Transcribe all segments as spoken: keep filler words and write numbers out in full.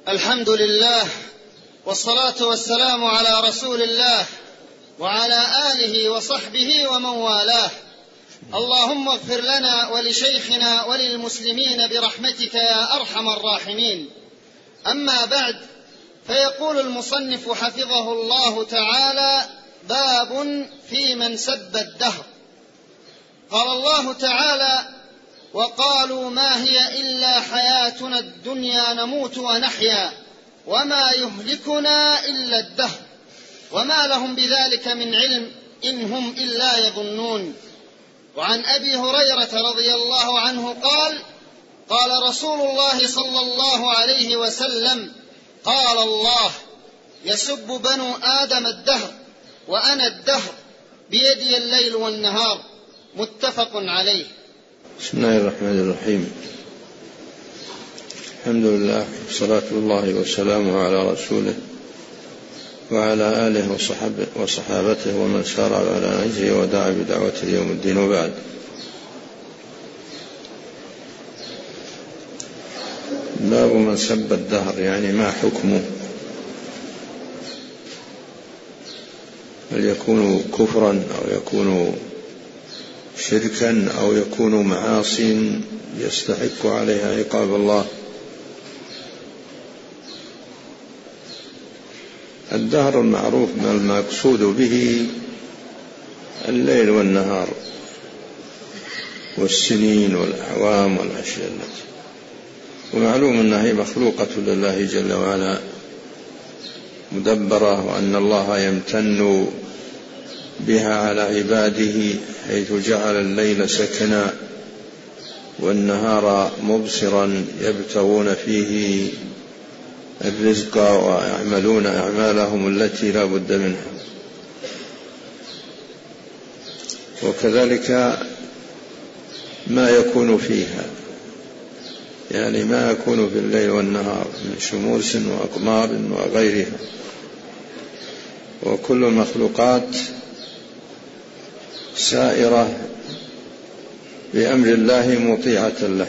الحمد لله والصلاة والسلام على رسول الله وعلى آله وصحبه ومن والاه. اللهم اغفر لنا ولشيخنا وللمسلمين برحمتك يا أرحم الراحمين. أما بعد، فيقول المصنف حفظه الله تعالى: باب في من سب الدهر. قال الله تعالى: وقالوا ما هي إلا حياتنا الدنيا نموت ونحيا وما يهلكنا إلا الدهر وما لهم بذلك من علم إن هم إلا يظنون. وعن أبي هريرة رضي الله عنه قال: قال رسول الله صلى الله عليه وسلم: قال الله: يسب بنو آدم الدهر وأنا الدهر بيدي الليل والنهار. متفق عليه. بسم الله الرحمن الرحيم. الحمد لله والصلاة الله وسلامه على رسوله وعلى آله وصحابته ومن سار على نهجه ودعا بدعوته يوم الدين. وبعد، باب من سب الدهر، يعني ما حكمه؟ هل يكون كفرا أو يكون شركا أو يكون معاصي يستحق عليها عقاب الله؟ الدهر المعروف ما المقصود به الليل والنهار والسنين والأعوام والأشياء التي، ومعلوم أنها مخلوقة لله جل وعلا مدبرة، وأن الله يمتن بها على عباده حيث جعل الليل سكنا والنهار مبصرا يبتغون فيه الرزق ويعملون أعمالهم التي لا بد منها. وكذلك ما يكون فيها، يعني ما يكون في الليل والنهار من شموس وأقمار وغيرها، وكل المخلوقات سائرة بأمر الله مطيعة له.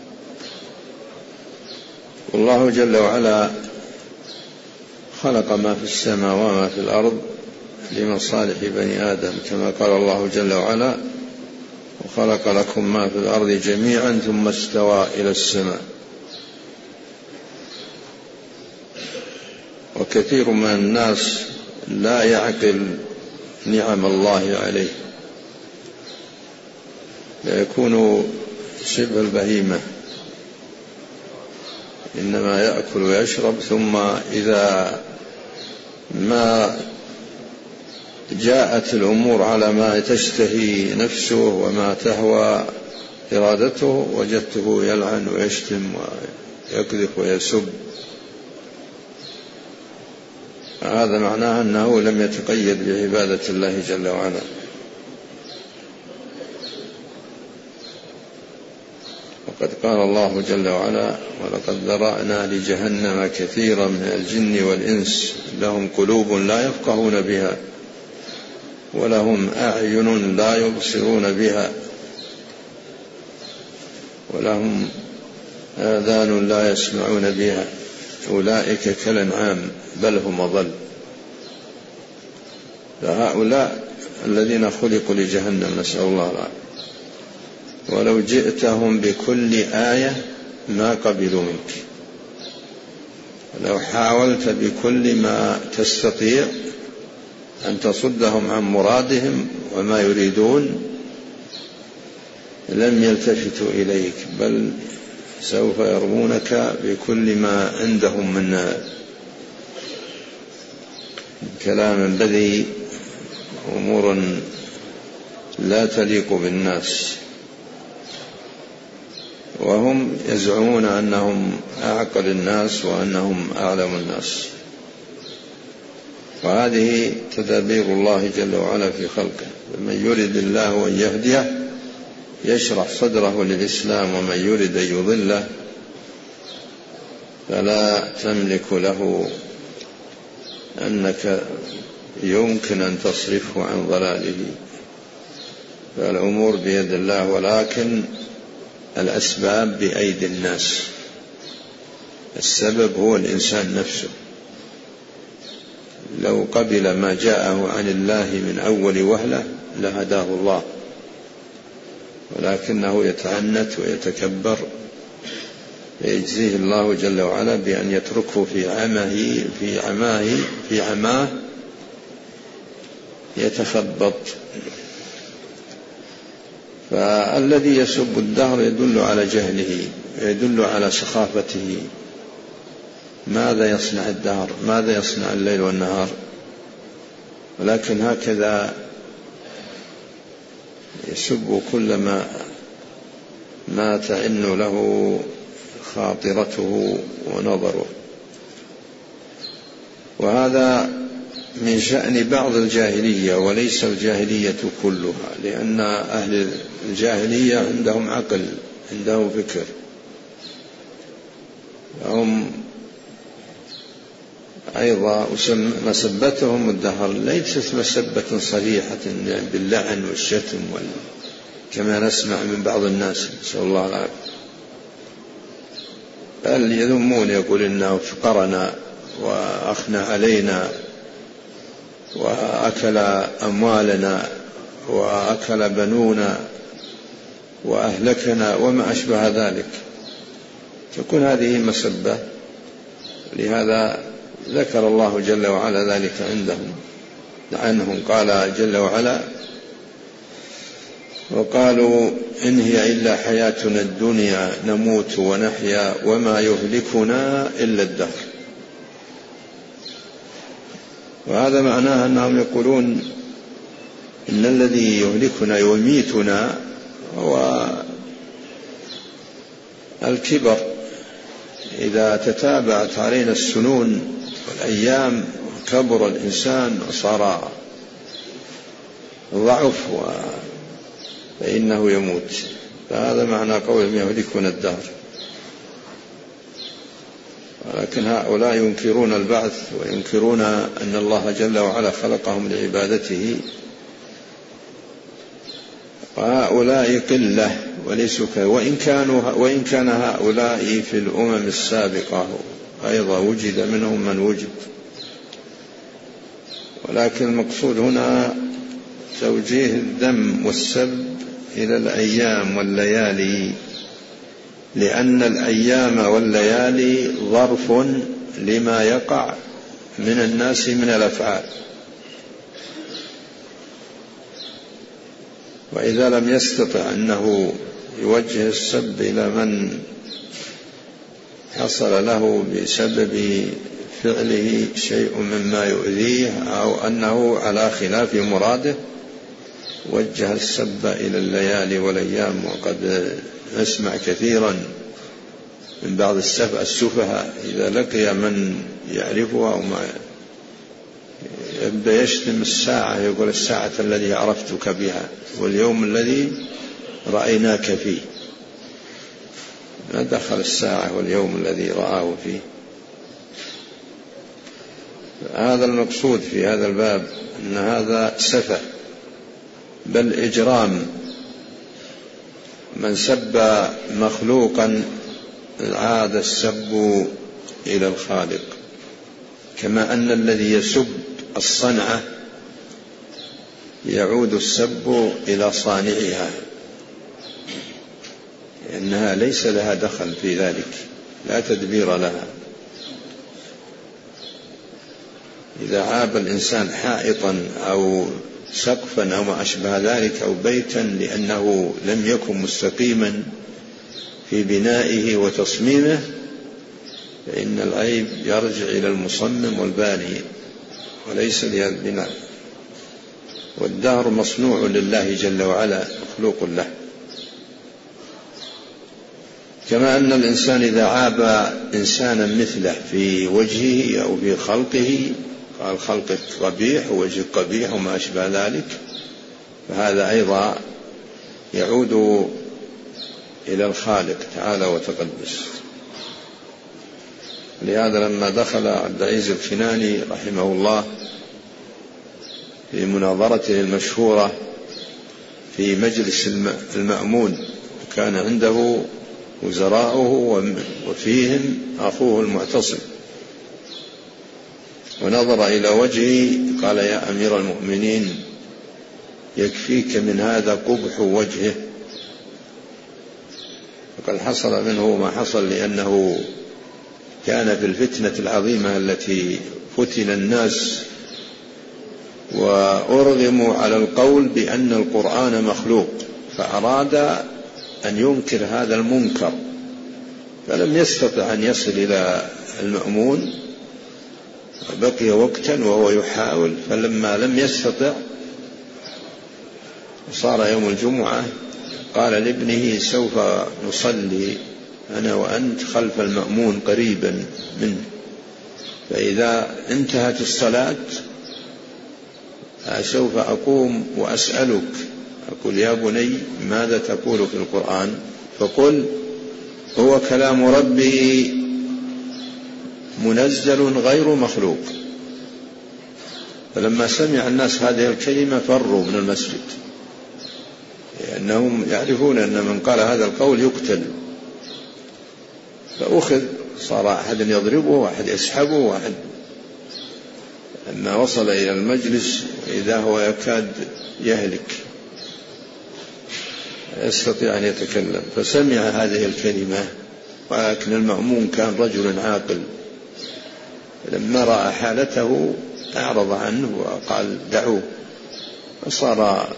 والله جل وعلا خلق ما في السماء وما في الأرض لمصالح بني آدم، كما قال الله جل وعلا: وخلق لكم ما في الأرض جميعا ثم استوى إلى السماء. وكثير من الناس لا يعقل نعم الله عليه، يكون شبه البهيمة، إنما يأكل ويشرب، ثم إذا ما جاءت الأمور على ما تشتهي نفسه وما تهوى إرادته وجدته يلعن ويشتم ويكذب ويسب. هذا معناه أنه لم يتقيد بعبادة الله جل وعلا. وقد قال الله جل وعلا: ولقد ذرأنا لجهنم كثيرا من الجن والإنس لهم قلوب لا يفقهون بها ولهم أعين لا يبصرون بها ولهم آذان لا يسمعون بها أولئك كالأنعام بل هم أضل. فهؤلاء الذين خلقوا لجهنم، نسأل الله العافية. ولو جئتهم بكل آية ما قبلوا منك، لو حاولت بكل ما تستطيع أن تصدهم عن مرادهم وما يريدون لم يلتفتوا إليك، بل سوف يرمونك بكل ما عندهم من كلام بذيء، أمور لا تليق بالناس، وهم يزعمون أنهم أعقل الناس وأنهم أعلم الناس. وهذه تدابير الله جل وعلا في خلقه: من يرد الله أن يهديه يشرح صدره للإسلام، ومن يرد أن يضله فلا تملك له أنك يمكن أن تصرفه عن ضلاله. فالأمور بيد الله، ولكن الأسباب بأيدي الناس. السبب هو الإنسان نفسه، لو قبل ما جاءه عن الله من أول وهلة لهداه الله، ولكنه يتعنت ويتكبر، فيجزيه الله جل وعلا بأن يتركه في عماه في عماه في عماه يتخبط. فالذي يسب الدهر يدل على جهله، يدل على سخافته. ماذا يصنع الدهر؟ ماذا يصنع الليل والنهار؟ ولكن هكذا يسب كل ما ما تعن له خاطرته ونظره. وهذا من شأن بعض الجاهلية وليس الجاهلية كلها، لأن أهل الجاهلية عندهم عقل، عندهم فكر، هم أيضا مسبتهم الدهر ليست مسبة صريحة باللعن والشتم كما نسمع من بعض الناس، نسأل الله العافية، بل يذمون، يقول إنه فقرنا وأخنى علينا وأكل أموالنا وأكل بنونا وأهلكنا وما أشبه ذلك، تكون هذه مسبة. لهذا ذكر الله جل وعلا ذلك عندهم عنهم، قال جل وعلا: وقالوا إن هي إلا حياتنا الدنيا نموت ونحيا وما يهلكنا إلا الدهر. وهذا معناه أنهم يقولون إن الذي يهلكنا ويميتنا هو الكبر، إذا تتابعت علينا السنون والأيام كبر الإنسان وصار ضعف فإنه يموت. فهذا معنى قولهم يهلكنا الدهر. ولكن هؤلاء ينكرون البعث وينكرون أن الله جل وعلا خلقهم لعبادته، وهؤلاء قلة وليسوا، وإن كانوا وإن كان هؤلاء في الأمم السابقة أيضا وجد منهم من وجد، ولكن المقصود هنا توجيه الذم والسب إلى الأيام والليالي، لأن الأيام والليالي ظرف لما يقع من الناس من الأفعال، وإذا لم يستطع أنه يوجه السب إلى من حصل له بسبب فعله شيء مما يؤذيه أو أنه على خلاف مراده، وجه السب إلى الليالي والأيام. وقد نسمع كثيرا من بعض السفهاء إذا لقي من يعرفها أو ما يبدأ يشتم الساعة، يقول: الساعة الذي عرفتك بها واليوم الذي رأيناك فيه. ما دخل الساعة واليوم الذي رآه فيه. هذا المقصود في هذا الباب، أن هذا سفه بل إجرام. من سب مخلوقا عاد السب إلى الخالق، كما أن الذي يسب الصنعة يعود السب إلى صانعها، لأنها ليس لها دخل في ذلك، لا تدبير لها. إذا عاب الإنسان حائطا أو سقفا أو ما أشبه ذلك أو بيتا لأنه لم يكن مستقيما في بنائه وتصميمه، فإن العيب يرجع إلى المصمم والباني وليس لهذا البناء. والدهر مصنوع لله جل وعلا، مخلوق له. كما أن الإنسان إذا عاب إنسانا مثله في وجهه أو في خلقه، قال خلقك قبيح ووجهك قبيح وما أشبه ذلك، فهذا أيضا يعود إلى الخالق تعالى وتقدس. لهذا لما دخل عبد العزيز الكناني رحمه الله في مناظرته المشهورة في مجلس المأمون، وكان عنده وزراؤه وفيهم أخوه المعتصم، ونظر إلى وجهه قال: يا أمير المؤمنين، يكفيك من هذا قبح وجهه. فقد حصل منه ما حصل لأنه كان في الفتنة العظيمة التي فتن الناس وأرغموا على القول بأن القرآن مخلوق، فأراد أن ينكر هذا المنكر، فلم يستطع أن يصل إلى المأمون، بقي وقتا وهو يحاول، فلما لم يستطع صار يوم الجمعة قال لابنه: سوف نصلي أنا وأنت خلف المأمون قريبا منه، فإذا انتهت الصلاة سوف أقوم وأسألك، أقول: يا بني، ماذا تقول في القرآن؟ فقل: هو كلام ربي منزل غير مخلوق. فلما سمع الناس هذه الكلمة فروا من المسجد، لأنهم يعرفون أن من قال هذا القول يقتل. فأخذ، صار أحد يضربه وأحد يسحبه وأحد، لما وصل إلى المجلس إذا هو يكاد يهلك، يستطيع أن يتكلم. فسمع هذه الكلمة، ولكن المأمون كان رجل عاقل، لما رأى حالته أعرض عنه وقال: دعوه. فصار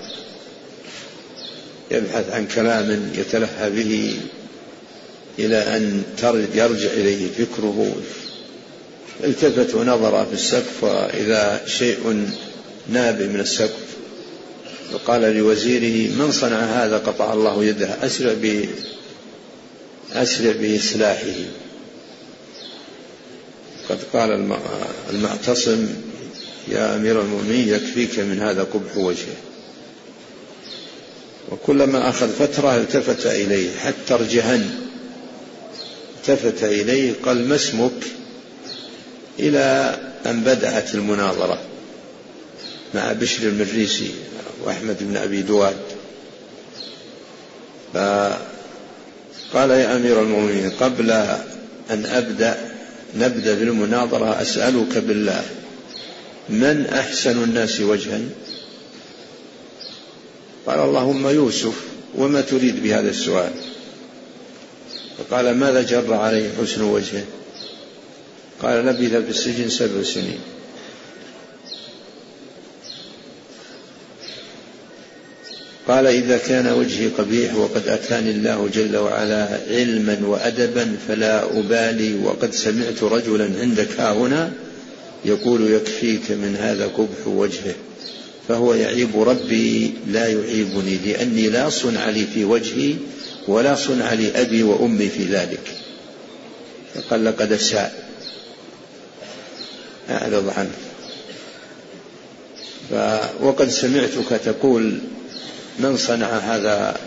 يبحث عن كلام يتلهى به إلى أن يرجع إليه فكره. التفت ونظر في السقف، وإذا شيء ناب من السقف، فقال لوزيره: من صنع هذا؟ قطع الله يده، أسرع ب أسرع بإصلاحه. قد قال المعتصم: يا أمير المؤمنين، يكفيك من هذا قبح وجهه. وكلما أخذ فترة التفت إليه حتى ارجهن، التفت إليه قال: ما اسمك؟ إلى أن بدأت المناظرة مع بشر المريسي وأحمد بن أبي دواد. فقال: يا أمير المؤمنين، قبل أن أبدأ نبدأ بالمناظرة، أسألك بالله، من أحسن الناس وجها؟ قال: اللهم يوسف. وما تريد بهذا السؤال؟ فقال: ماذا جر عليه حسن وجهه؟ قال: لبث في السجن سبع سنين. قال: إذا كان وجهي قبيح وقد أتاني الله جل وعلا علما وأدبا فلا أبالي، وقد سمعت رجلا عندك هاهنا يقول: يكفيك من هذا قبح وجهه، فهو يعيب ربي لا يعيبني، لأني لا صنع لي في وجهي ولا صنع لي أبي وأمي في ذلك. فقال: لقد أساء، أعرض عنه. وقد سمعتك تقول: من صنع هذا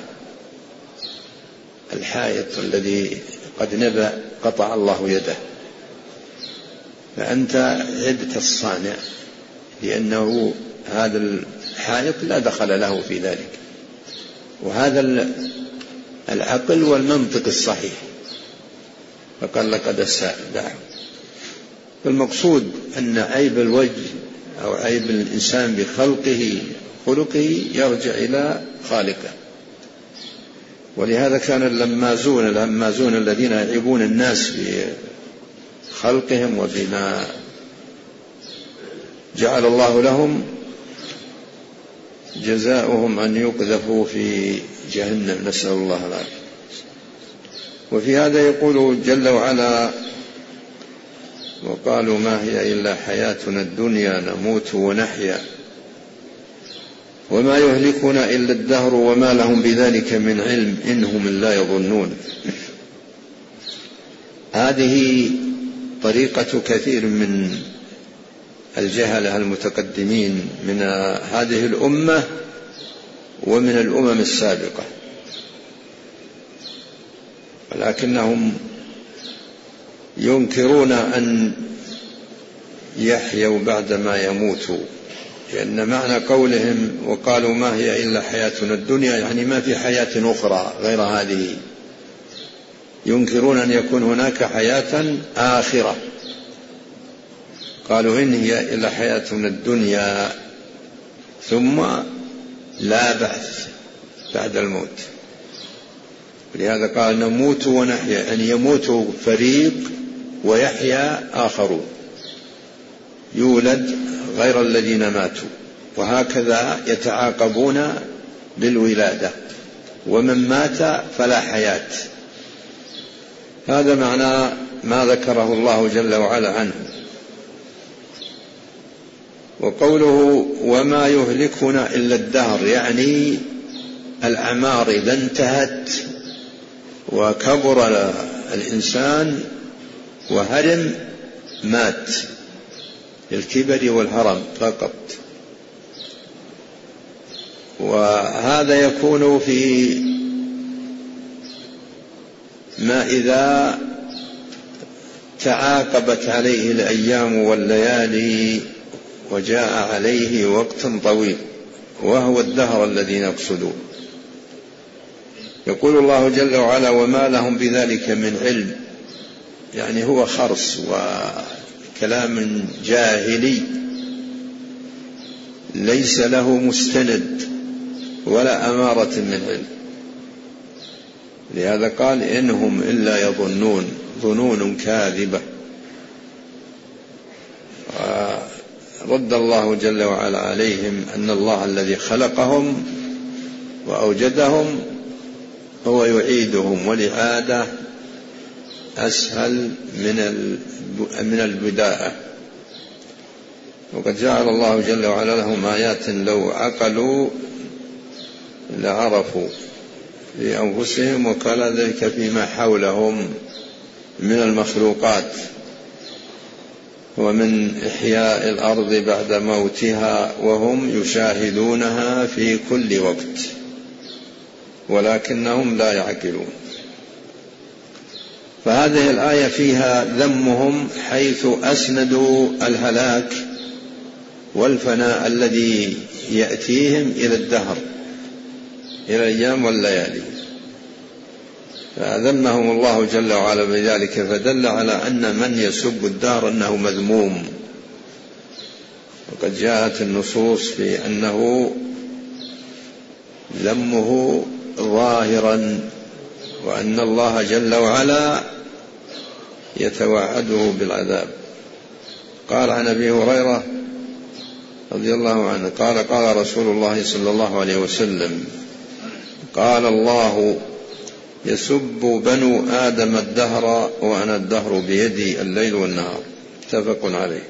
الحائط الذي قد نبأ قطع الله يده. فأنت عبت الصانع، لأنه هذا الحائط لا دخل له في ذلك، وهذا العقل والمنطق الصحيح. فقال: لقد أساء، دعه. فالمقصود أن عيب الوجه أو عيب الإنسان بخلقه خلقه يرجع إلى خالقه. ولهذا كان اللمازون اللمازون الذين يعيبون الناس بخلقهم وبما جعل الله لهم، جزاؤهم أن يقذفوا في جهنم، نسأل الله العافية. وفي هذا يقول جل وعلا: وقالوا ما هي إلا حياتنا الدنيا نموت ونحيا وما يهلكنا إلا الدهر وما لهم بذلك من علم إنهم إلا يظنون. هذه طريقة كثير من الجهلة المتقدمين من هذه الأمة ومن الأمم السابقة، ولكنهم ينكرون أن يحيوا بعدما يموتوا، لأن معنى قولهم وقالوا ما هي إلا حياتنا الدنيا يعني ما في حياة أخرى غير هذه. ينكرون أن يكون هناك حياة آخرة، قالوا إن هي إلا حياتنا الدنيا ثم لا بعث بعد الموت. لهذا قال نموت ونحيا، أن يموت فريق ويحيا آخرون، يولد غير الذين ماتوا، وهكذا يتعاقبون بالولادة، ومن مات فلا حياة. هذا معنى ما ذكره الله جل وعلا عنه. وقوله وما يهلكنا إلا الدهر، يعني الأعمار إذا انتهت وكبر الإنسان وهرم مات، الكبر والهرم فقط. وهذا يكون في ما إذا تعاقبت عليه الأيام والليالي وجاء عليه وقت طويل، وهو الدهر الذي نقصده. يقول الله جل وعلا وما لهم بذلك من علم، يعني هو خرص وكلام جاهلي ليس له مستند ولا أمارة من علم. لهذا قال إنهم إلا يظنون، ظنون كاذبة. رد الله جل وعلا عليهم أن الله الذي خلقهم وأوجدهم هو يعيدهم، والإعادة أسهل من البداءة. وقد جعل الله جل وعلا لهم آيات لو عقلوا لعرفوا في أنفسهم، وقال ذلك فيما حولهم من المخلوقات، ومن إحياء الأرض بعد موتها وهم يشاهدونها في كل وقت ولكنهم لا يعقلون. فهذه الآية فيها ذمهم حيث أسندوا الهلاك والفناء الذي يأتيهم إلى الدهر، إلى الأيام والليالي، فذمهم الله جل وعلا بذلك، فدل على أن من يسب الدهر أنه مذموم. وقد جاءت النصوص في أنه ذمه ظاهرا، وأن الله جل وعلا يتوعده بالعذاب. قال عن أبي هريرة رضي الله عنه قال قال رسول الله صلى الله عليه وسلم قال الله يسب بنو آدم الدهر وأنا الدهر بيدي الليل والنهار، متفق عليه.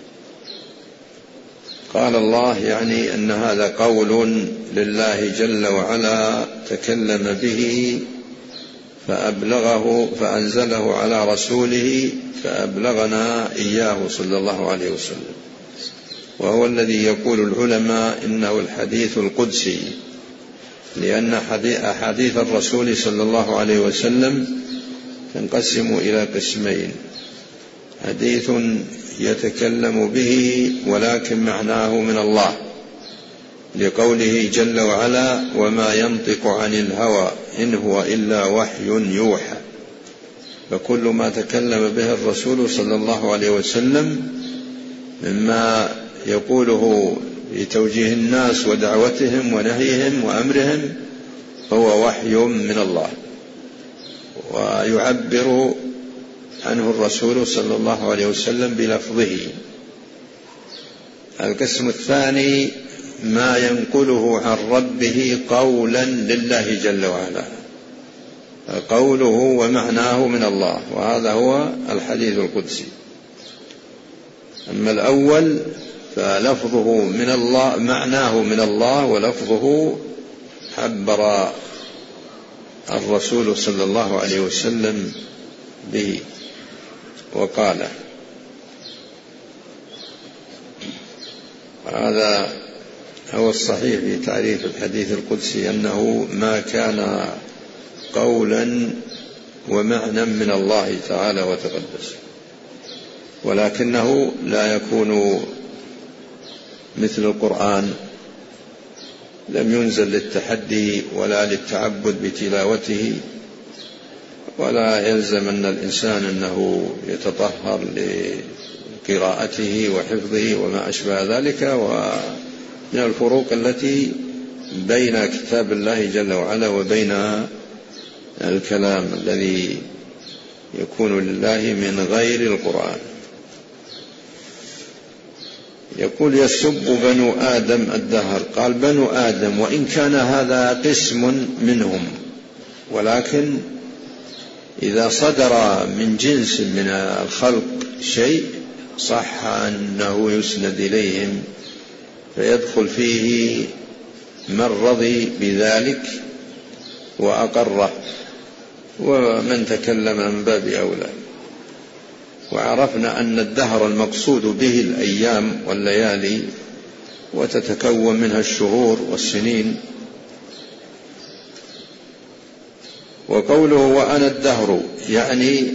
قال الله يعني أن هذا قول لله جل وعلا تكلم به فأبلغه فأنزله على رسوله فأبلغنا إياه صلى الله عليه وسلم، وهو الذي يقول العلماء إنه الحديث القدسي، لأن أحاديث الرسول صلى الله عليه وسلم تنقسم إلى قسمين: حديث يتكلم به ولكن معناه من الله، لقوله جل وعلا وما ينطق عن الهوى إن هو إلا وحي يوحى، فكل ما تكلم به الرسول صلى الله عليه وسلم مما يقوله لتوجيه الناس ودعوتهم ونهيهم وأمرهم هو وحي من الله، ويعبر عنه الرسول صلى الله عليه وسلم بلفظه. القسم الثاني ما ينقله عن ربه قولا لله جل وعلا، قوله ومعناه من الله، وهذا هو الحديث القدسي. أما الأول فلفظه من الله، معناه من الله، ولفظه عبر الرسول صلى الله عليه وسلم به وقال. هذا هو الصحيح في تعريف الحديث القدسي، أنه ما كان قولا ومعنى من الله تعالى وتقدس، ولكنه لا يكون مثل القرآن، لم ينزل للتحدي ولا للتعبد بتلاوته، ولا يلزم أن الإنسان أنه يتطهر لقراءته وحفظه وما أشبه ذلك. ومن الفروق التي بين كتاب الله جل وعلا وبين الكلام الذي يكون لله من غير القرآن. يقول يسب بنو آدم الدهر. قال بنو آدم وإن كان هذا قسم منهم، ولكن إذا صدر من جنس من الخلق شيء صح أنه يسند إليهم، فيدخل فيه من رضي بذلك وأقره، ومن تكلم من باب أولى. وعرفنا أن الدهر المقصود به الأيام والليالي، وتتكون منها الشهور والسنين. وقوله وأنا الدهر يعني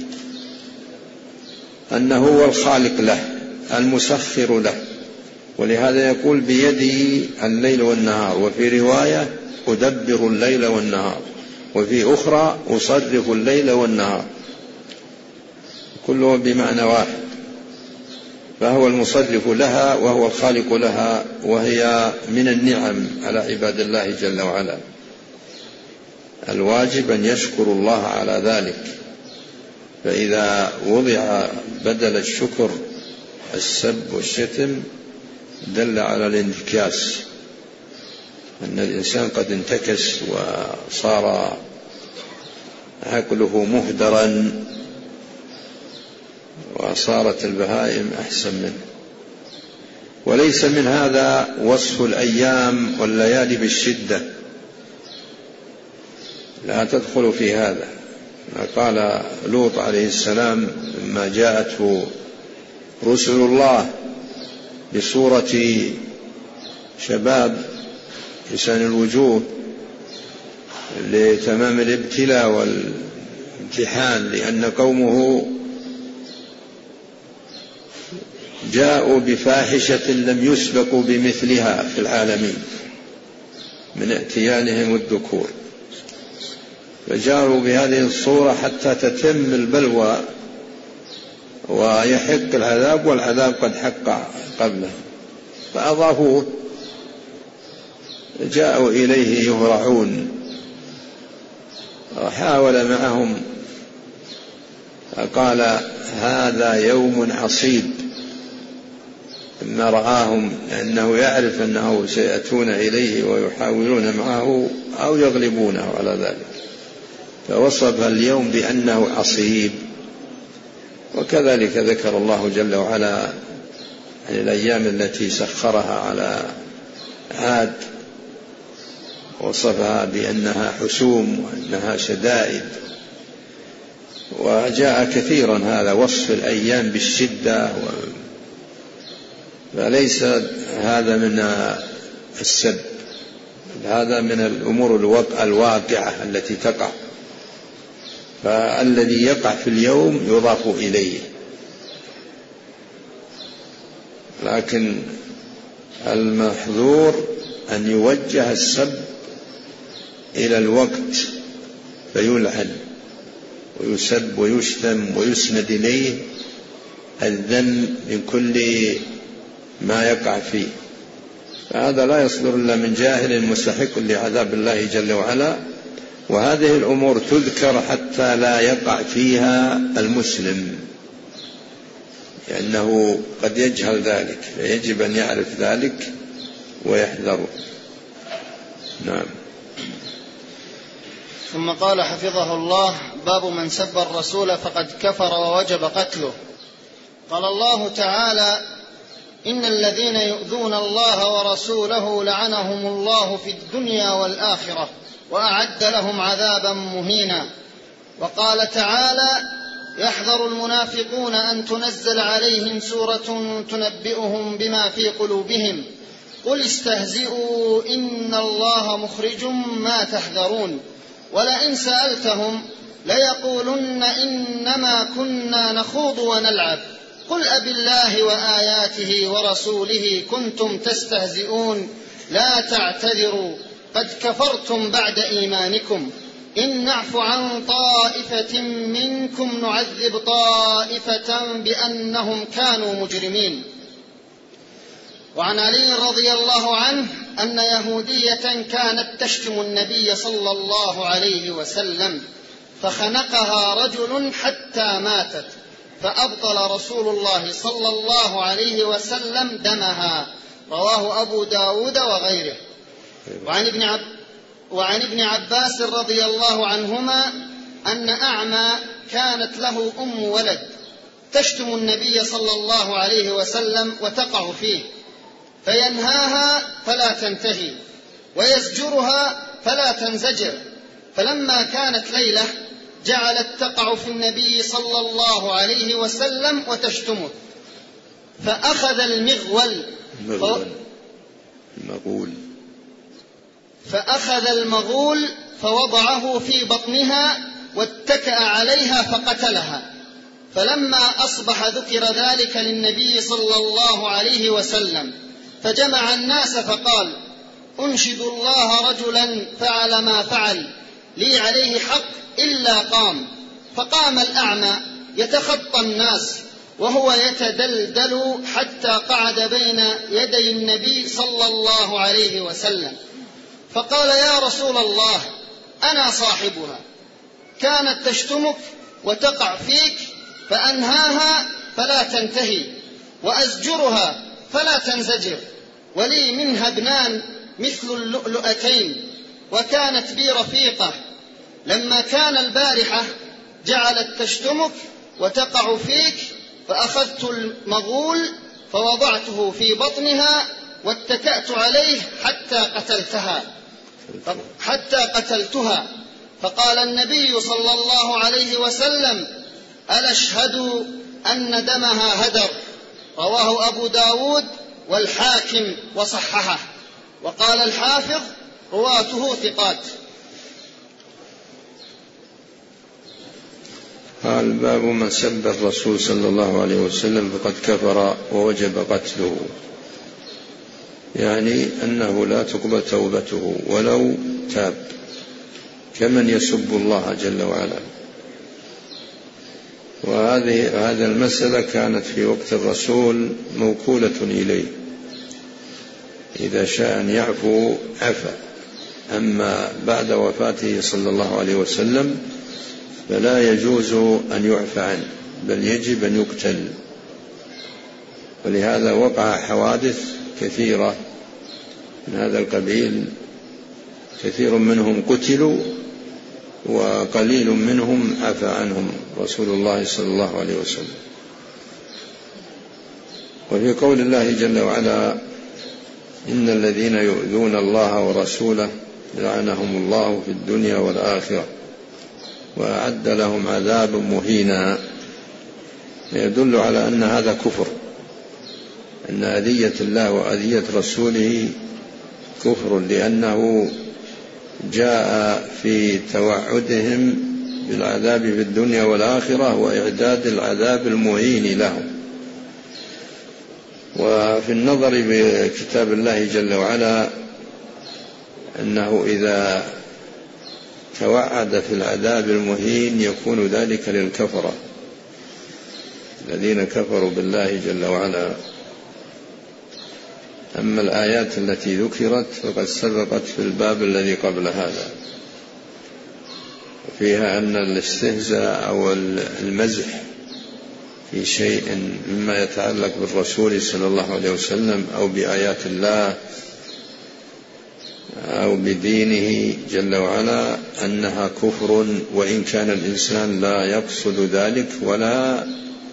أنه هو الخالق له المسخر له، ولهذا يقول بيدي الليل والنهار، وفي رواية أدبر الليل والنهار، وفي أخرى أصرف الليل والنهار، كله بمعنى واحد. فهو المصرف لها وهو الخالق لها، وهي من النعم على عباد الله جل وعلا. الواجب أن يشكر الله على ذلك. فإذا وضع بدل الشكر السب والشتم دل على الانتكاس، أن الإنسان قد انتكس وصار عقله مهدرا، وصارت البهائم أحسن منه. وليس من هذا وصف الأيام والليالي بالشدة، لا تدخل في هذا. قال لوط عليه السلام لما جاءته رسل الله بصورة شباب حسن الوجوه لتمام الابتلاء والامتحان، لأن قومه جاءوا بفاحشة لم يسبقوا بمثلها في العالمين من اتيانهم الذكور، فجاءوا بهذه الصورة حتى تتم البلوى ويحق العذاب، والعذاب قد حق قبله، فأضافوه. جاءوا إليه يهرعون، وحاول معهم قال هذا يوم عصيب، لما رآهم لأنه يعرف أنه سيأتون إليه ويحاولون معه أو يغلبونه على ذلك، فوصف اليوم بأنه عصيب. وكذلك ذكر الله جل وعلا عن الأيام التي سخرها على عاد، وصفها بأنها حسوم وأنها شدائد. وجاء كثيرا هذا وصف الأيام بالشدة، فليس هذا من السب، هذا من الأمور الواقعة التي تقع، فالذي يقع في اليوم يضاف إليه. لكن المحذور أن يوجه السب إلى الوقت فيلعن ويسب ويشتم ويسند إليه الذم من كل ما يقع فيه، فهذا لا يصدر إلا من جاهل مستحق لعذاب الله جل وعلا. وهذه الأمور تذكر حتى لا يقع فيها المسلم، لأنه قد يجهل ذلك، فيجب أن يعرف ذلك ويحذره. نعم. ثم قال حفظه الله: باب من سب الرسول فقد كفر ووجب قتله. قال الله تعالى: إن الذين يؤذون الله ورسوله لعنهم الله في الدنيا والآخرة وأعد لهم عذابا مهينا. وقال تعالى: يحذر المنافقون أن تنزل عليهم سورة تنبئهم بما في قلوبهم قل استهزئوا إن الله مخرج ما تحذرون ولئن سألتهم ليقولن إنما كنا نخوض ونلعب قل أبالله وآياته ورسوله كنتم تستهزئون لا تعتذروا قد كفرتم بعد إيمانكم إن نعف عن طائفة منكم نعذب طائفة بأنهم كانوا مجرمين. وعن علي رضي الله عنه أن يهودية كانت تشتم النبي صلى الله عليه وسلم فخنقها رجل حتى ماتت، فأبطل رسول الله صلى الله عليه وسلم دمها. رواه أبو داود وغيره. وعن ابن, عب وعن ابن عباس رضي الله عنهما أن أعمى كانت له أم ولد تشتم النبي صلى الله عليه وسلم وتقع فيه، فينهاها فلا تنتهي ويزجرها فلا تنزجر، فلما كانت ليلة جعلت تقع في النبي صلى الله عليه وسلم وتشتمه، فأخذ المغول المغول فأخذ المغول فوضعه في بطنها واتكأ عليها فقتلها. فلما أصبح ذكر ذلك للنبي صلى الله عليه وسلم فجمع الناس فقال: أنشد الله رجلا فعل ما فعل لي عليه حق إلا قام. فقام الأعمى يتخطى الناس وهو يتدلدل حتى قعد بين يدي النبي صلى الله عليه وسلم، فقال: يا رسول الله، أنا صاحبها، كانت تشتمك وتقع فيك فأنهاها فلا تنتهي وأزجرها فلا تنزجر، ولي منها ابنان مثل اللؤلؤتين، وكانت بي رفيقة، لما كان البارحة جعلت تشتمك وتقع فيك، فأخذت المغول فوضعته في بطنها واتكأت عليه حتى قتلتها حتى قتلتها فقال النبي صلى الله عليه وسلم: ألا اشهد أن دمها هدر. رواه أبو داود والحاكم وصححه. وقال الحافظ: رواته ثقات. قال: باب من سب الرسول صلى الله عليه وسلم فقد كفر ووجب قتله، يعني أنه لا تقبل توبته ولو تاب، كمن يسب الله جل وعلا. وهذه هذه المسألة كانت في وقت الرسول موكولة إليه، إذا شاء أن يعفو عفا، أما بعد وفاته صلى الله عليه وسلم فلا يجوز أن يعفى عنه، بل يجب أن يقتل. ولهذا وقع حوادث كثيرة من هذا القبيل، كثير منهم قتلوا وقليل منهم عفى عنهم رسول الله صلى الله عليه وسلم. وفي قول الله جل وعلا: إن الذين يؤذون الله ورسوله لعنهم الله في الدنيا والآخرة وأعد لهم عذابا مهينا، يدل على أن هذا كفر، أن أذية الله وأذية رسوله كفر، لأنه جاء في توعدهم بالعذاب في الدنيا والآخرة وإعداد العذاب المهين لهم. وفي النظر بكتاب الله جل وعلا أنه إذا توعد في العذاب المهين يكون ذلك للكفرة الذين كفروا بالله جل وعلا. أما الآيات التي ذكرت فقد سبقت في الباب الذي قبل هذا، فيها أن الاستهزاء أو المزح في شيء مما يتعلق بالرسول صلى الله عليه وسلم أو بآيات الله أو بدينه جل وعلا أنها كفر، وإن كان الإنسان لا يقصد ذلك ولا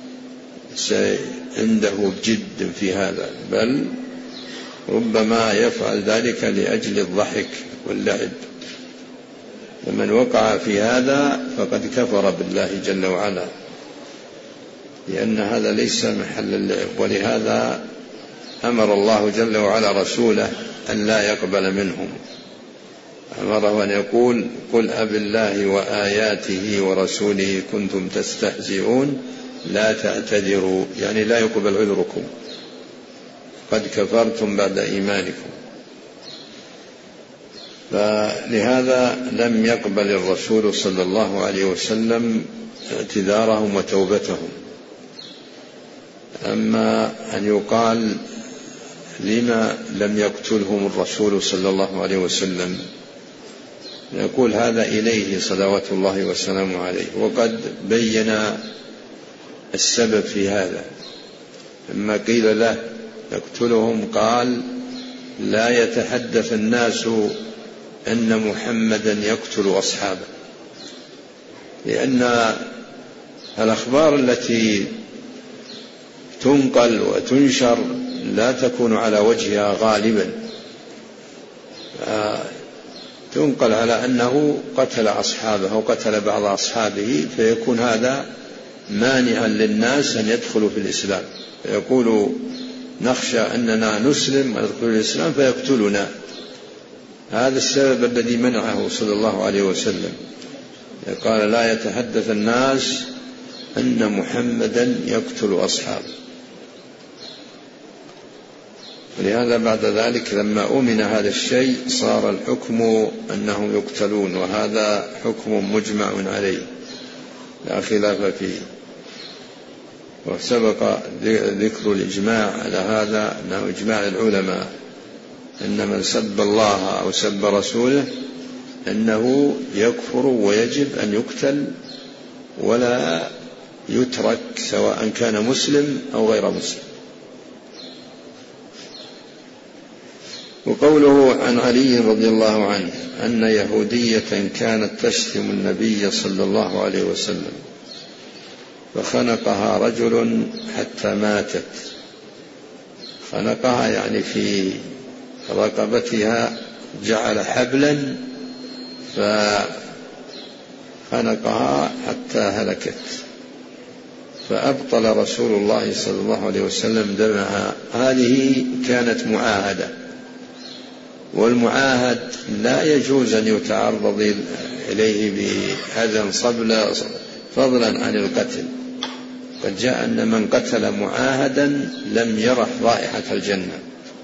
عنده جد في هذا، بل ربما يفعل ذلك لأجل الضحك واللعب. فمن وقع في هذا فقد كفر بالله جل وعلا، لأن هذا ليس محل اللعب. ولهذا أمر الله جل وعلا رسوله أن لا يقبل منهم، أمره أن يقول: قل أب الله وآياته ورسوله كنتم تستهزئون لا تعتذروا، يعني لا يقبل عذركم، قد كفرتم بعد إيمانكم. فلهذا لم يقبل الرسول صلى الله عليه وسلم اعتذارهم وتوبتهم. أما أن يقال لما لم يقتلهم الرسول صلى الله عليه وسلم، نقول هذا إليه صلوات الله وسلامه عليه، وقد بين السبب في هذا. لما قيل له يقتلهم قال لا يتحدث الناس أن محمدا يقتل أصحابه، لأن الأخبار التي تنقل وتنشر لا تكون على وجهها غالبا، تنقل على أنه قتل أصحابه أو قتل بعض أصحابه، فيكون هذا مانعا للناس أن يدخلوا في الإسلام، فيقول نخشى أننا نسلم وندخل الإسلام فيقتلنا. هذا السبب الذي منعه صلى الله عليه وسلم، قال لا يتحدث الناس أن محمدا يقتل أصحابه. ولهذا بعد ذلك لما أمن هذا الشيء صار الحكم أنهم يقتلون، وهذا حكم مجمع عليه لا خلاف فيه. وسبق ذكر الإجماع على هذا، أنه إجماع العلماء أن من سب الله أو سب رسوله أنه يكفر ويجب أن يقتل ولا يترك، سواء كان مسلم أو غير مسلم. وقوله عن علي رضي الله عنه أن يهودية كانت تشتم النبي صلى الله عليه وسلم فخنقها رجل حتى ماتت. خنقها يعني في رقبتها جعل حبلا فخنقها حتى هلكت، فأبطل رسول الله صلى الله عليه وسلم دمها. هذه كانت معاهدة، والمعاهد لا يجوز أن يتعرض إليه بأذى صبلا فضلا عن القتل. قد جاء أن من قتل معاهدا لم يرح رائحة الجنة،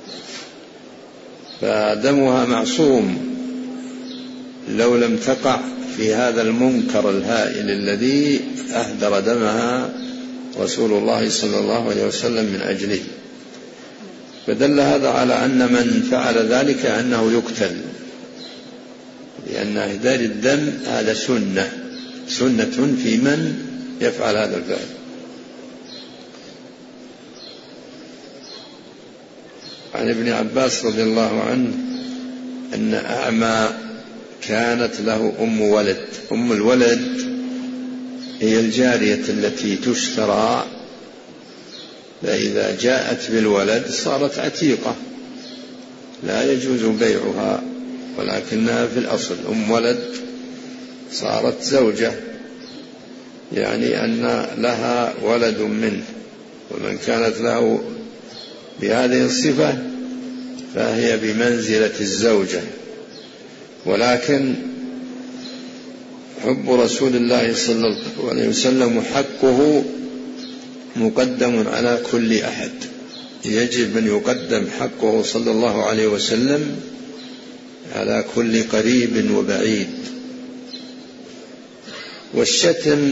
فدمها معصوم لو لم تقع في هذا المنكر الهائل الذي أهدر دمها رسول الله صلى الله عليه وسلم من أجله. فدل هذا على أن من فعل ذلك أنه يقتل، لأن إهدار الدم هذا سنة سنة في من يفعل هذا الفعل. عن ابن عباس رضي الله عنه أن أعمى كانت له أم ولد. أم الولد هي الجارية التي تشترى، فإذا جاءت بالولد صارت عتيقة لا يجوز بيعها، ولكنها في الأصل أم ولد صارت زوجة، يعني أن لها ولد منه. ومن كانت له بهذه الصفة فهي بمنزلة الزوجة. ولكن حب رسول الله صلى الله عليه وسلم حقه مقدم على كل أحد، يجب أن يقدم حقه صلى الله عليه وسلم على كل قريب وبعيد. والشتم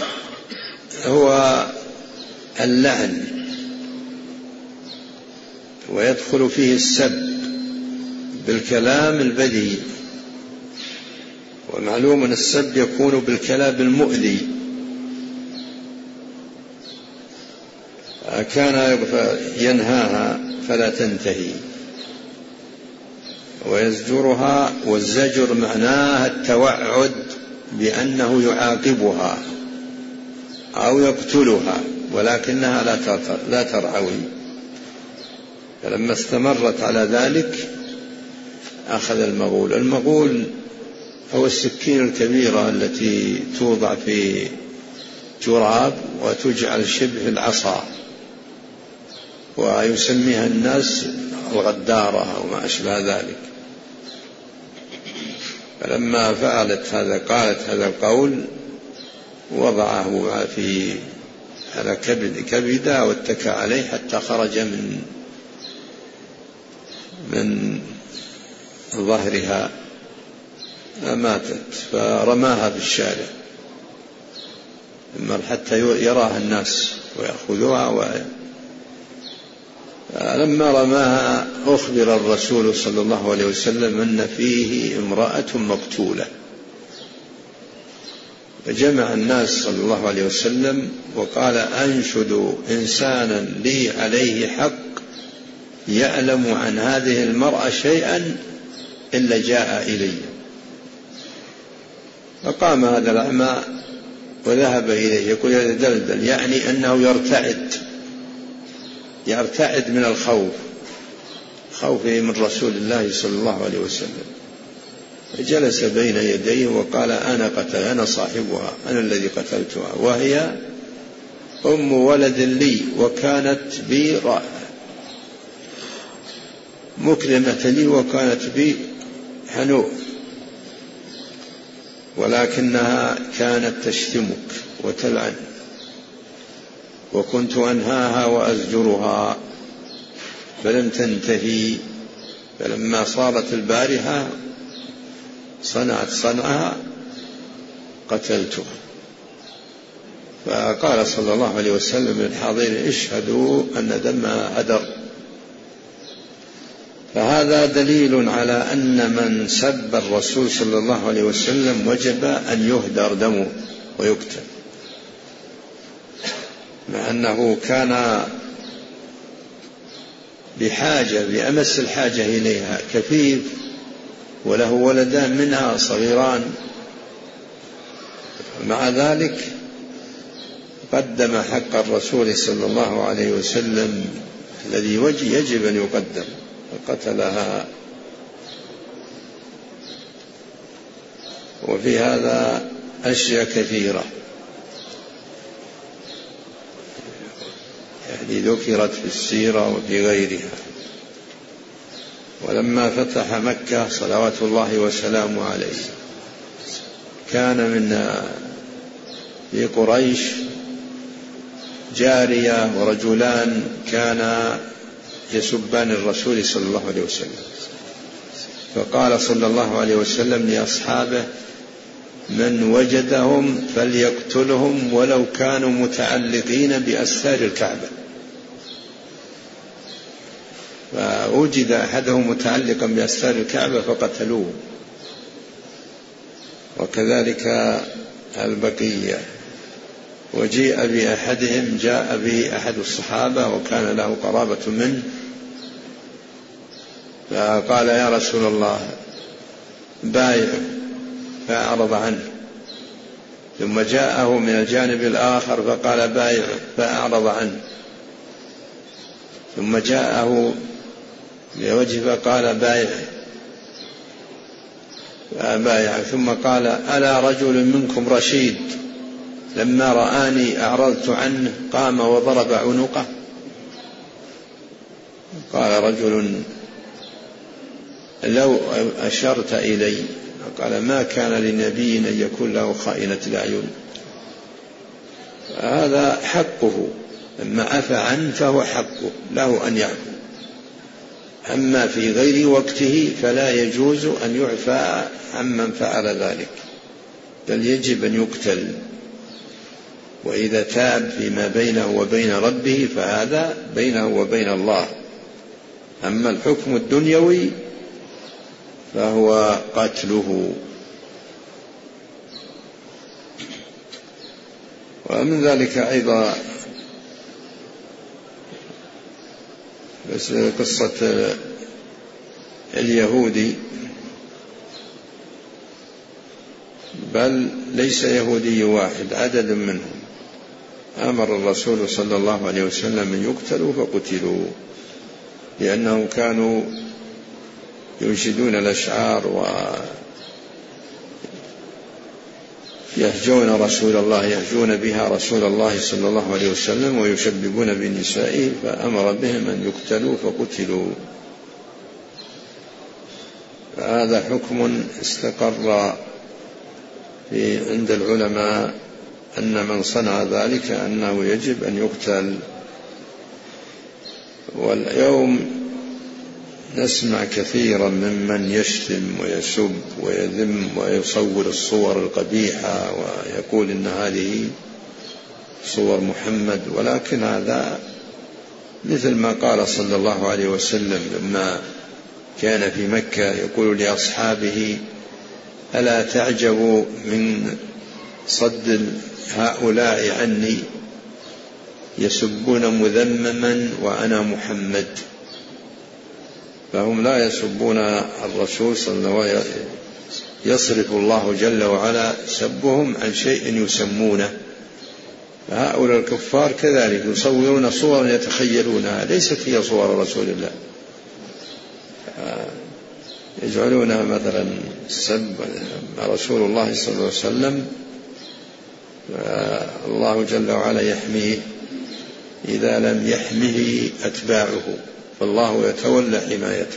هو اللعن، ويدخل فيه السب بالكلام البذيء، ومعلوم أن السب يكون بالكلام المؤذي. كان ينهاها فلا تنتهي ويزجرها، والزجر معناه التوعد بأنه يعاقبها أو يقتلها، ولكنها لا ترعوي. فلما استمرت على ذلك أخذ المغول. المغول هو السكين الكبيرة التي توضع في تراب وتجعل شبه العصا، ويسميها الناس الغدارة أو ما أشبه ذلك. فلما فعلت هذا قالت هذا القول وضعه في على كبد كبدها واتكى عليه حتى خرج من من ظهرها ماتت فرماها في الشارع حتى يراها الناس ويأخذوها و... لما رماها أخبر الرسول صلى الله عليه وسلم أن فيه امرأة مقتولة، فجمع الناس صلى الله عليه وسلم وقال: أنشد إنسانا لي عليه حق يعلم عن هذه المرأة شيئا إلا جاء إلي. فقام هذا الأعمى وذهب إليه يقول: يتدلدل، يعني أنه يرتعد يرتعد من الخوف، خوفه من رسول الله صلى الله عليه وسلم. جلس بين يديه وقال: أنا قتل أنا صاحبها، أنا الذي قتلتها، وهي أم ولد لي وكانت بي مكرمة لي وكانت بي حنوء، ولكنها كانت تشتمك وتلعن، وكنت أنهاها وأزجرها فلم تنتهي، فلما صارت البارحة صنعت صنعها قتلتها. فقال صلى الله عليه وسلم للحاضرين: اشهدوا أن دمها هدر. فهذا دليل على أن من سب الرسول صلى الله عليه وسلم وجب أن يهدر دمه ويقتل، مع أنه كان بحاجة بأمس الحاجة إليها، كفيف وله ولدان منها صغيران، مع ذلك قدم حق الرسول صلى الله عليه وسلم الذي يجب أن يقدم فقتلها. وفي هذا أشياء كثيرة يعني ذكرت في السيرة وفي غيرها. ولما فتح مكة صلوات الله وسلامه عليه كان من في قريش جارية ورجلان كانا يسبان الرسول صلى الله عليه وسلم، فقال صلى الله عليه وسلم لأصحابه: من وجدهم فليقتلهم ولو كانوا متعلقين بأستار الكعبة. فوجد أحدهم متعلقا بأستار الكعبة فقتلوه، وكذلك البقية. وجيء بأحدهم جاء به أحد الصحابة وكان له قرابة منه، فقال: يا رسول الله بايع، فأعرض عنه. ثم جاءه من الجانب الآخر فقال: بايع، فأعرض عنه. ثم جاءه بوجه فقال: بايع، فبايع. ثم قال: ألا رجل منكم رشيد لما رآني أعرضت عنه قام وضرب عنقه؟ قال رجل: لو أشرت إلي. قال: ما كان لنبي أن يكون له خائنة الأعين. هذا حقه، لما عفى عنه فهو حقه له أن يعفو. أما في غير وقته فلا يجوز أن يعفى عمن فعل ذلك، بل يجب أن يقتل. وإذا تاب فيما بينه وبين ربه فهذا بينه وبين الله. أما الحكم الدنيوي فهو قتله. ومن ذلك أيضا بس قصة اليهودي، بل ليس يهودي واحد، عدد منهم أمر الرسول صلى الله عليه وسلم أن يقتلوا فقتلوا، لأنهم كانوا ينشدون الأشعار ويهجون رسول الله يهجون بها رسول الله صلى الله عليه وسلم ويشببون بنسائه، فأمر بهم أن يقتلوا فقتلوا. فهذا حكم استقر في عند العلماء أن من صنع ذلك أنه يجب أن يقتل. واليوم نسمع كثيرا ممن يشتم ويسب ويذم ويصور الصور القبيحة ويقول إن هذه صور محمد، ولكن هذا مثل ما قال صلى الله عليه وسلم لما كان في مكة يقول لأصحابه: ألا تعجبوا من صد هؤلاء عني، يسبون مذمما وأنا محمد. فهم لا يسبون الرسول صلى الله عليه وسلم، يصرف الله جل وعلا سبهم عن شيء يسمونه. فهؤلاء الكفار كذلك يصورون صورا يتخيلونها ليست هي صور رسول الله، يجعلونها مثلا سب رسول الله صلى الله عليه وسلم. الله جل وعلا يحميه إذا لم يحمه أتباعه، فالله يتولى حمايته.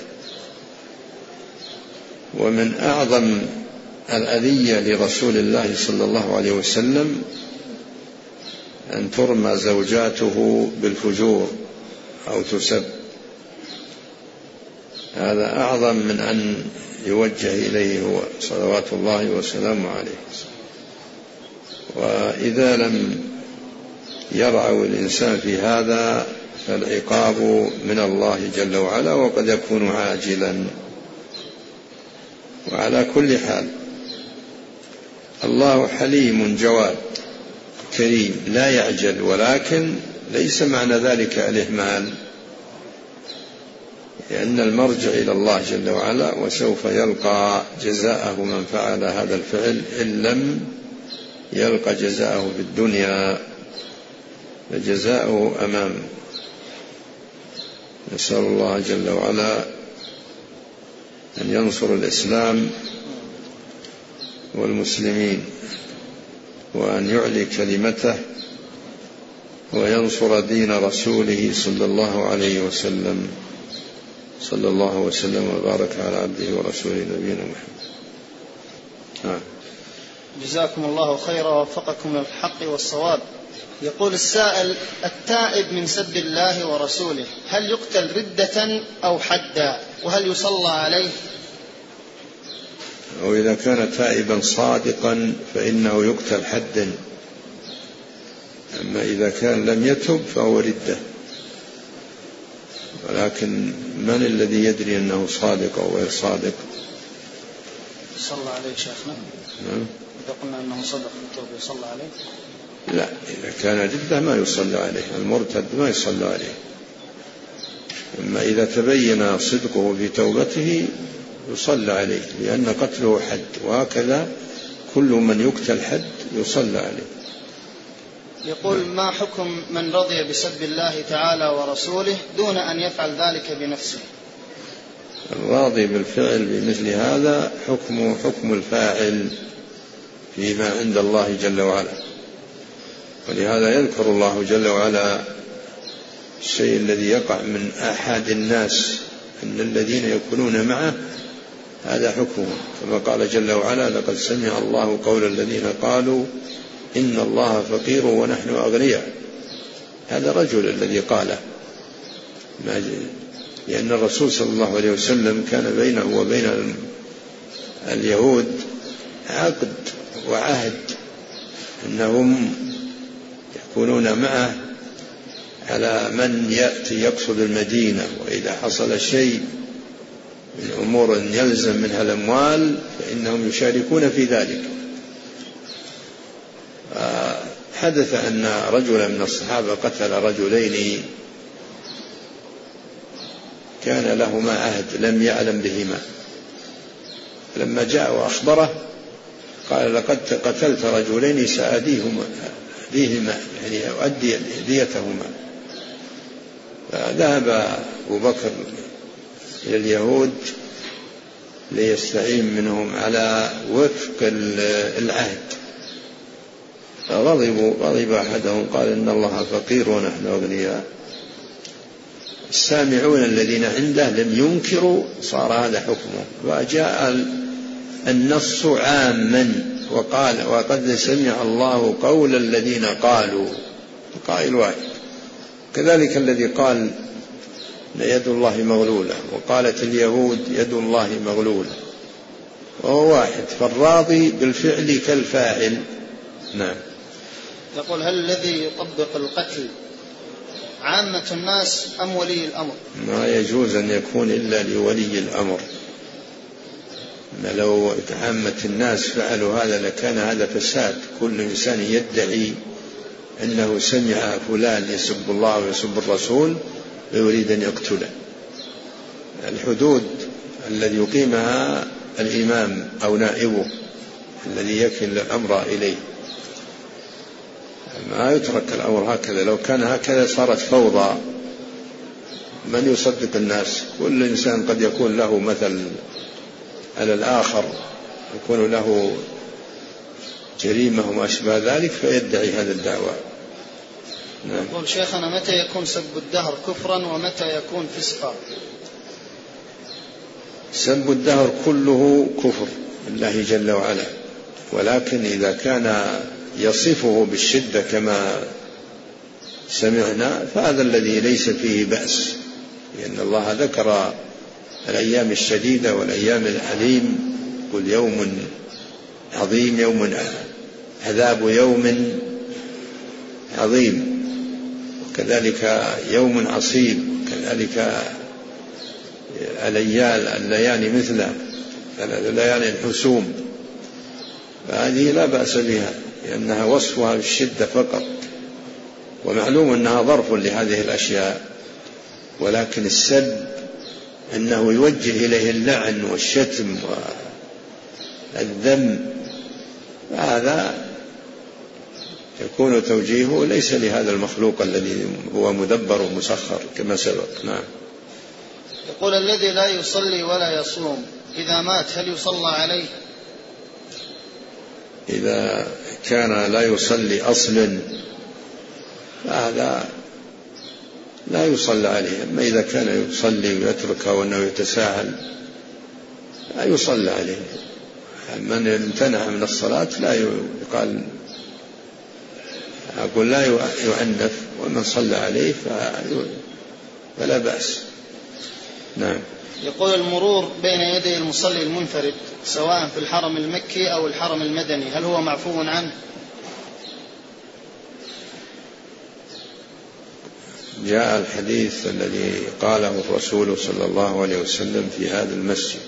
ومن أعظم الأذية لرسول الله صلى الله عليه وسلم أن ترمى زوجاته بالفجور أو تسب، هذا أعظم من أن يوجه إليه هو صلوات الله وسلامه عليه. وإذا لم يرعوا الإنسان في هذا فالعقاب من الله جل وعلا، وقد يكون عاجلا. وعلى كل حال الله حليم جواد كريم لا يعجل، ولكن ليس معنى ذلك الإهمال، لأن المرجع إلى الله جل وعلا، وسوف يلقى جزاءه من فعل هذا الفعل إن لم يلقى جزاءه في الدنيا فجزاؤه أمامه. نسأل الله جل وعلا أن ينصر الإسلام والمسلمين، وأن يعلي كلمته، وينصر دين رسوله صلى الله عليه وسلم. صلى الله وسلم وبارك على عبده ورسوله نبينا محمد. آه. جزاكم الله خيرا ووفقكم للحق والصواب. يقول السائل: التائب من سب الله ورسوله هل يقتل ردة أو حدا، وهل يصلى عليه؟ وإذا كان تائبا صادقا فإنه يقتل حدا، أما إذا كان لم يتب فهو ردة. ولكن من الذي يدري أنه صادق أو غير صادق؟ صلى عليه شيخنا. نعم. إذا قلنا أنه صدق بالتوبة يصلى عليه؟ لا، إذا كان ردة ما يصلى عليه، المرتد ما يصلى عليه. أما إذا تبين صدقه في توبته يصلى عليه، لأن قتله حد، وهكذا كل من يقتل حد يصلى عليه. يقول: ما حكم من رضي بسب الله تعالى ورسوله دون أن يفعل ذلك بنفسه؟ الراضي بالفعل بمثل هذا حكمه حكم الفاعل فيما عند الله جل وعلا. ولهذا يذكر الله جل وعلا الشيء الذي يقع من أحد الناس، أن الذين يكونون معه هذا حكمه، كما قال جل وعلا: لقد سمع الله قول الذين قالوا إن الله فقير ونحن أغنياء. هذا رجل الذي قاله، لأن الرسول صلى الله عليه وسلم كان بينه وبين اليهود عقد وعهد أنهم يكونون معه على من يأتي يقصد المدينة، وإذا حصل شيء من أمور يلزم منها الأموال فإنهم يشاركون في ذلك. حدث أن رجلا من الصحابة قتل رجلين كان لهما عهد لم يعلم بهما، لما جاء وأخبره قال: لقد قتلت رجلين سأديهما ديهما يعني أؤدي ديتهما. فذهب أبو بكر إلى اليهود ليستعين منهم على وفق العهد، فغضبوا غضب أحدهم قال: إن الله فقير ونحن أغنياء. السامعون الذين عنده لم ينكروا، صار هذا حكمه. وجاء النص عاما وقال: وقد سمع الله قول الذين قالوا، قائل واحد. كذلك الذي قال يد الله مغلولة، وقالت اليهود يد الله مغلولة، وهو واحد، فالراضي بالفعل كالفاعل. نعم. يقول: هل الذي يطبق القتل عامة الناس أم ولي الأمر؟ ما يجوز أن يكون إلا لولي الأمر. لو عامة الناس فعلوا هذا لكان هذا فساد. كل إنسان يدعي أنه سمع فلان يسب الله ويسب الرسول ويريد أن يقتله. الحدود الذي يقيمها الإمام أو نائبه الذي يكل الأمر إليه، ما يترك الأمر هكذا. لو كان هكذا صارت فوضى. من يصدق الناس؟ كل إنسان قد يكون له مثل على الآخر، يكون له جريمة وما أشبه ذلك فيدعي هذا الدعوى. نعم. يقول شيخنا: متى يكون سب الدهر كفرا ومتى يكون فسقا؟ سب الدهر كله كفر بالله جل وعلا، ولكن إذا كان يصفه بالشدة كما سمعنا فهذا الذي ليس فيه بأس، لأن الله ذكر الأيام الشديدة والأيام الحليم. قل يوم عظيم، يوم عذاب يوم عظيم، وكذلك يوم عصيب، كذلك الليالي مثله الليالي الحسوم. فهذه لا بأس بها لأنها وصفها بالشدة فقط، ومعلوم أنها ظرف لهذه الأشياء. ولكن السب أنه يوجه إليه اللعن والشتم والذم، هذا يكون توجيهه ليس لهذا المخلوق الذي هو مدبر ومسخر كما سبق. نعم. يقول: الذي لا يصلي ولا يصوم إذا مات هل يصلى عليه؟ إذا كان لا يصلي أصلا فهذا لا يصلى عليه. أما إذا كان يصلي ويتركها وأنه يتساهل لا يصلى عليه. من امتنع من الصلاة لا يقال، أقول لا يعنف، ومن صلى عليه فلا بأس. نعم. يقول: المرور بين يدي المصلي المنفرد سواء في الحرم المكي أو الحرم المدني هل هو معفو عنه؟ جاء الحديث الذي قاله الرسول صلى الله عليه وسلم في هذا المسجد: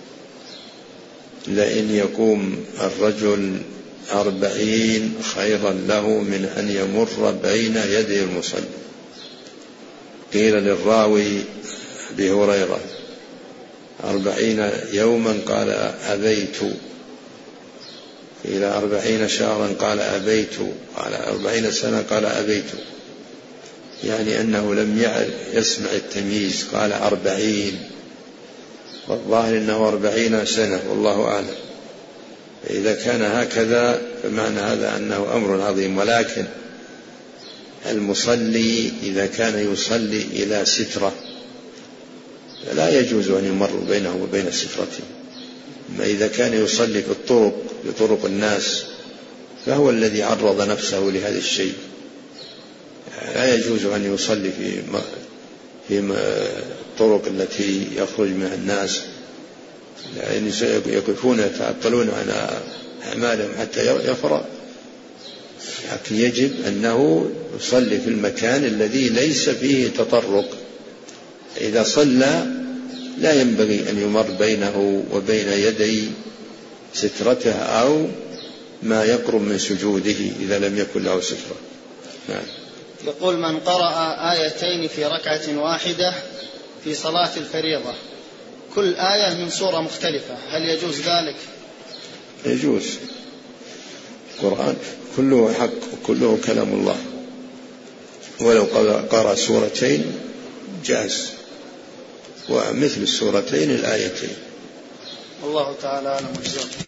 لئن يقوم الرجل أربعين خيرا له من أن يمر بين يدي المصلي. قيل للراوي أبي هريرة: أربعين يوما؟ قال أبيت. قيل أربعين شهرا؟ قال أبيت. قال أربعين سنة؟ قال أبيت. يعني أنه لم يسمع التمييز، قال أربعين، والظاهر أنه أربعين سنة والله أعلم. إذا كان هكذا فمعنى هذا أنه أمر عظيم. ولكن المصلي إذا كان يصلي إلى سترة لا يجوز أن يمر بينه وبين سترته. أما إذا كان يصلي في الطرق بطرق الناس فهو الذي عرض نفسه لهذا الشيء. لا يجوز أن يصلي في في الطرق التي يخرج منها الناس، لأن يقفون يتعطلون عن أعمالهم حتى يفرغ. لكن يجب أنه يصلي في المكان الذي ليس فيه تطرق. إذا صلى لا ينبغي أن يمر بينه وبين يدي سترته أو ما يقرب من سجوده إذا لم يكن له سترة. نعم. يقول: من قرأ آيتين في ركعة واحدة في صلاة الفريضة كل آية من سورة مختلفة هل يجوز ذلك؟ يجوز. القرآن كله حق وكله كلام الله، ولو قرأ سورتين جاز، ومثل السورتين الآيتين. الله تعالى أعلم.